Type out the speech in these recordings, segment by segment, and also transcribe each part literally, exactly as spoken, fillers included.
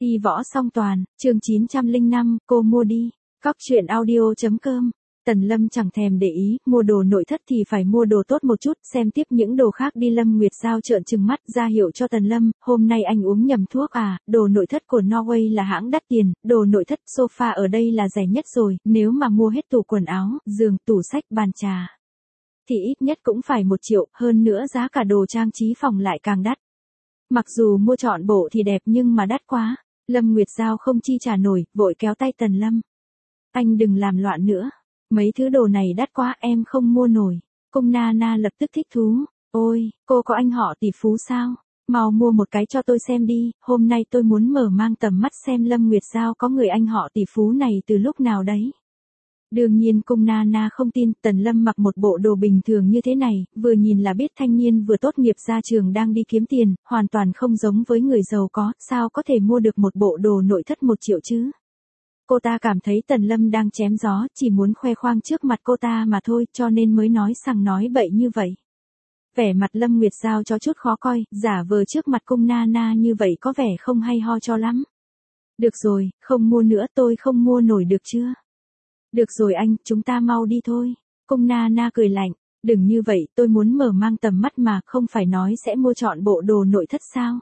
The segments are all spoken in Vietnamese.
Y võ song toàn, chương chín trăm lẻ năm, cô mua đi. Cóc truyện audio.com. Tần Lâm chẳng thèm để ý, mua đồ nội thất thì phải mua đồ tốt một chút, xem tiếp những đồ khác đi. Lâm Nguyệt Giao trợn trừng mắt ra hiệu cho Tần Lâm, hôm nay anh uống nhầm thuốc à, đồ nội thất của Norway là hãng đắt tiền, đồ nội thất sofa ở đây là rẻ nhất rồi, nếu mà mua hết tủ quần áo, giường, tủ sách, bàn trà thì ít nhất cũng phải một triệu, hơn nữa giá cả đồ trang trí phòng lại càng đắt. Mặc dù mua trọn bộ thì đẹp nhưng mà đắt quá. Lâm Nguyệt Giao không chi trả nổi, vội kéo tay Tần Lâm. Anh đừng làm loạn nữa. Mấy thứ đồ này đắt quá, em không mua nổi. Cung Nana lập tức thích thú. Ôi, cô có anh họ tỷ phú sao? Mau mua một cái cho tôi xem đi, hôm nay tôi muốn mở mang tầm mắt xem Lâm Nguyệt Giao có người anh họ tỷ phú này từ lúc nào đấy. Đương nhiên Cung Nana không tin, Tần Lâm mặc một bộ đồ bình thường như thế này, vừa nhìn là biết thanh niên vừa tốt nghiệp ra trường đang đi kiếm tiền, hoàn toàn không giống với người giàu có, sao có thể mua được một bộ đồ nội thất một triệu chứ? Cô ta cảm thấy Tần Lâm đang chém gió, chỉ muốn khoe khoang trước mặt cô ta mà thôi, cho nên mới nói sằng nói bậy như vậy. Vẻ mặt Lâm Nguyệt Giao cho chút khó coi, giả vờ trước mặt Cung Nana như vậy có vẻ không hay ho cho lắm. Được rồi, không mua nữa, tôi không mua nổi được chưa? Được rồi anh, chúng ta mau đi thôi. Cung Nana cười lạnh, đừng như vậy, tôi muốn mở mang tầm mắt mà, không phải nói sẽ mua trọn bộ đồ nội thất sao?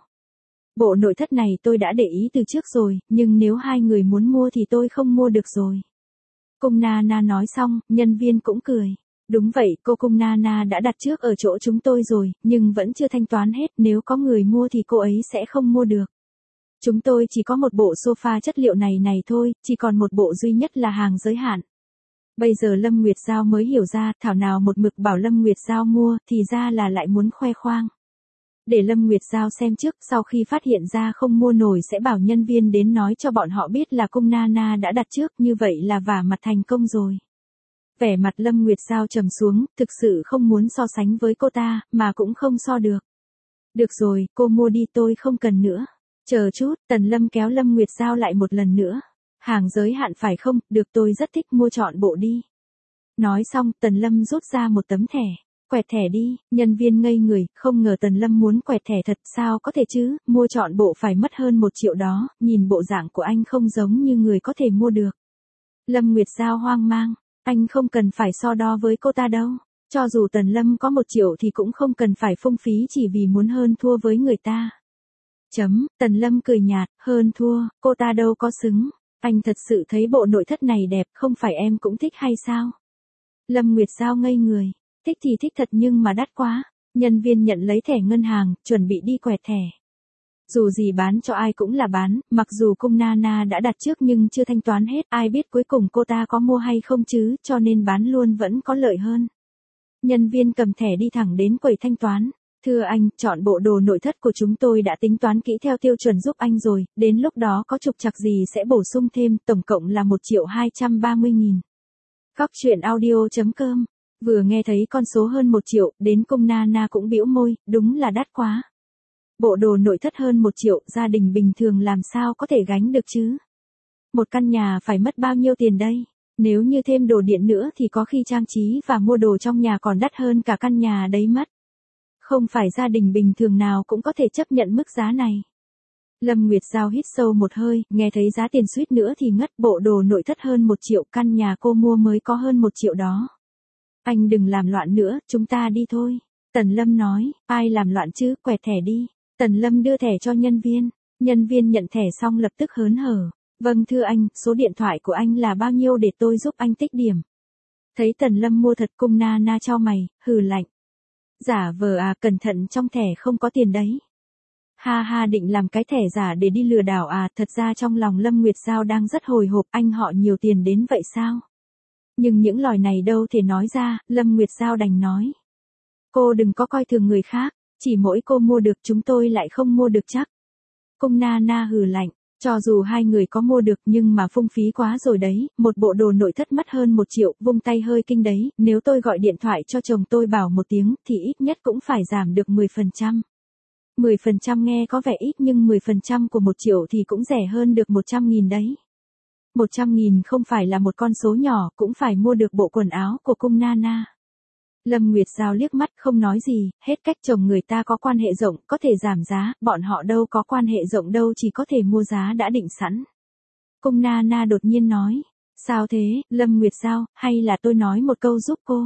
Bộ nội thất này tôi đã để ý từ trước rồi, nhưng nếu hai người muốn mua thì tôi không mua được rồi. Cung Nana nói xong, nhân viên cũng cười. Đúng vậy, cô Cung Nana đã đặt trước ở chỗ chúng tôi rồi, nhưng vẫn chưa thanh toán hết, nếu có người mua thì cô ấy sẽ không mua được. Chúng tôi chỉ có một bộ sofa chất liệu này này thôi, chỉ còn một bộ duy nhất là hàng giới hạn. Bây giờ Lâm Nguyệt Giao mới hiểu ra, thảo nào một mực bảo Lâm Nguyệt Giao mua, thì ra là lại muốn khoe khoang. Để Lâm Nguyệt Giao xem trước, sau khi phát hiện ra không mua nổi sẽ bảo nhân viên đến nói cho bọn họ biết là Cung Nana đã đặt trước, như vậy là vả mặt thành công rồi. Vẻ mặt Lâm Nguyệt Giao trầm xuống, thực sự không muốn so sánh với cô ta, mà cũng không so được. Được rồi, cô mua đi, tôi không cần nữa. Chờ chút, Tần Lâm kéo Lâm Nguyệt Giao lại một lần nữa. Hàng giới hạn phải không, được, tôi rất thích, mua trọn bộ đi. Nói xong, Tần Lâm rút ra một tấm thẻ. Quẹt thẻ đi, nhân viên ngây người, không ngờ Tần Lâm muốn quẹt thẻ thật, sao có thể chứ, mua trọn bộ phải mất hơn một triệu đó, nhìn bộ dạng của anh không giống như người có thể mua được. Lâm Nguyệt Giao hoang mang, anh không cần phải so đo với cô ta đâu. Cho dù Tần Lâm có một triệu thì cũng không cần phải phung phí chỉ vì muốn hơn thua với người ta. Chấm, Tần Lâm cười nhạt, hơn thua, cô ta đâu có xứng. Anh thật sự thấy bộ nội thất này đẹp, không phải em cũng thích hay sao? Lâm Nguyệt Giao ngây người, thích thì thích thật nhưng mà đắt quá. Nhân viên nhận lấy thẻ ngân hàng, chuẩn bị đi quẹt thẻ. Dù gì bán cho ai cũng là bán, mặc dù Cung Nana đã đặt trước nhưng chưa thanh toán hết, ai biết cuối cùng cô ta có mua hay không chứ, cho nên bán luôn vẫn có lợi hơn. Nhân viên cầm thẻ đi thẳng đến quầy thanh toán. Thưa anh, chọn bộ đồ nội thất của chúng tôi đã tính toán kỹ theo tiêu chuẩn giúp anh rồi, đến lúc đó có trục trặc gì sẽ bổ sung thêm, tổng cộng là một triệu hai trăm ba mươi nghìn. Cóc truyện audio.com. Vừa nghe thấy con số hơn một triệu, đến Cung Nana cũng bĩu môi, đúng là đắt quá. Bộ đồ nội thất hơn một triệu, gia đình bình thường làm sao có thể gánh được chứ? Một căn nhà phải mất bao nhiêu tiền đây? Nếu như thêm đồ điện nữa thì có khi trang trí và mua đồ trong nhà còn đắt hơn cả căn nhà đấy mất. Không phải gia đình bình thường nào cũng có thể chấp nhận mức giá này. Lâm Nguyệt Giao hít sâu một hơi, nghe thấy giá tiền suýt nữa thì ngất, bộ đồ nội thất hơn một triệu, căn nhà cô mua mới có hơn một triệu đó. Anh đừng làm loạn nữa, chúng ta đi thôi. Tần Lâm nói, ai làm loạn chứ, quẹt thẻ đi. Tần Lâm đưa thẻ cho nhân viên. Nhân viên nhận thẻ xong lập tức hớn hở. Vâng thưa anh, số điện thoại của anh là bao nhiêu để tôi giúp anh tích điểm. Thấy Tần Lâm mua thật, Cung Nana chau mày, hừ lạnh. Giả vờ à, cẩn thận trong thẻ không có tiền đấy. Ha ha, định làm cái thẻ giả để đi lừa đảo à, thật ra trong lòng Lâm Nguyệt Giao đang rất hồi hộp, anh họ nhiều tiền đến vậy sao? Nhưng những lời này đâu thể nói ra, Lâm Nguyệt Giao đành nói. Cô đừng có coi thường người khác, chỉ mỗi cô mua được chúng tôi lại không mua được chắc. Cung Nana hừ lạnh, cho dù hai người có mua được nhưng mà phung phí quá rồi đấy, một bộ đồ nội thất mất hơn một triệu, vung tay hơi kinh đấy, nếu tôi gọi điện thoại cho chồng tôi bảo một tiếng thì ít nhất cũng phải giảm được mười phần trăm. mười phần trăm nghe có vẻ ít nhưng mười phần trăm của một triệu thì cũng rẻ hơn được một trăm nghìn đấy. một trăm nghìn không phải là một con số nhỏ, cũng phải mua được bộ quần áo của Cung Nana. Lâm Nguyệt Giao liếc mắt không nói gì, hết cách chồng người ta có quan hệ rộng, có thể giảm giá, bọn họ đâu có quan hệ rộng đâu, chỉ có thể mua giá đã định sẵn. Cung Na Na đột nhiên nói, sao thế, Lâm Nguyệt Giao, hay là tôi nói một câu giúp cô?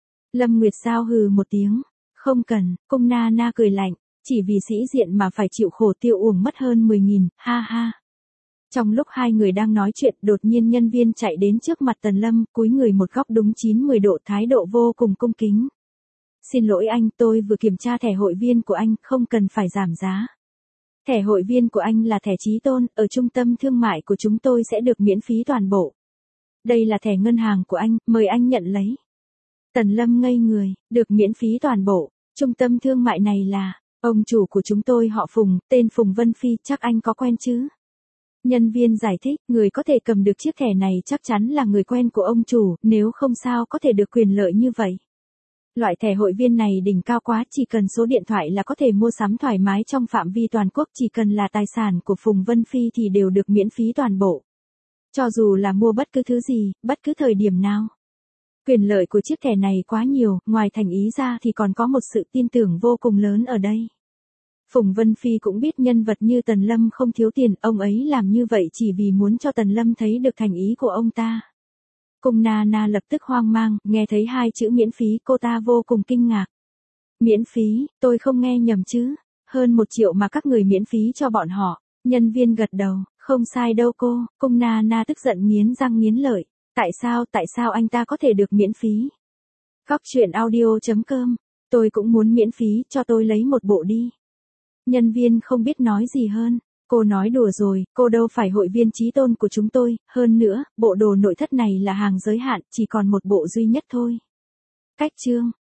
Lâm Nguyệt Giao hừ một tiếng, không cần, Cung Na Na cười lạnh, chỉ vì sĩ diện mà phải chịu khổ tiêu uổng mất hơn mười nghìn, ha ha. Trong lúc hai người đang nói chuyện, đột nhiên nhân viên chạy đến trước mặt Tần Lâm, cúi người một góc đúng chín mươi độ, thái độ vô cùng cung kính. Xin lỗi anh, tôi vừa kiểm tra thẻ hội viên của anh, không cần phải giảm giá. Thẻ hội viên của anh là thẻ Chí Tôn, ở trung tâm thương mại của chúng tôi sẽ được miễn phí toàn bộ. Đây là thẻ ngân hàng của anh, mời anh nhận lấy. Tần Lâm ngây người, được miễn phí toàn bộ, trung tâm thương mại này là, ông chủ của chúng tôi họ Phùng, tên Phùng Vân Phi, chắc anh có quen chứ? Nhân viên giải thích, người có thể cầm được chiếc thẻ này chắc chắn là người quen của ông chủ, nếu không sao có thể được quyền lợi như vậy. Loại thẻ hội viên này đỉnh cao quá, chỉ cần số điện thoại là có thể mua sắm thoải mái trong phạm vi toàn quốc, chỉ cần là tài sản của Phùng Vân Phi thì đều được miễn phí toàn bộ. Cho dù là mua bất cứ thứ gì, bất cứ thời điểm nào. Quyền lợi của chiếc thẻ này quá nhiều, ngoài thành ý ra thì còn có một sự tin tưởng vô cùng lớn ở đây. Phùng Vân Phi cũng biết nhân vật như Tần Lâm không thiếu tiền, ông ấy làm như vậy chỉ vì muốn cho Tần Lâm thấy được thành ý của ông ta. Cung Na Na lập tức hoang mang, nghe thấy hai chữ miễn phí, cô ta vô cùng kinh ngạc. Miễn phí, tôi không nghe nhầm chứ, hơn một triệu mà các người miễn phí cho bọn họ. Nhân viên gật đầu, không sai đâu cô, Cung Na Na tức giận nghiến răng nghiến lợi. Tại sao, tại sao anh ta có thể được miễn phí? Góc truyện audio chấm com, tôi cũng muốn miễn phí, cho tôi lấy một bộ đi. Nhân viên không biết nói gì hơn, cô nói đùa rồi, cô đâu phải hội viên Chí Tôn của chúng tôi, hơn nữa, bộ đồ nội thất này là hàng giới hạn, chỉ còn một bộ duy nhất thôi. Cách chương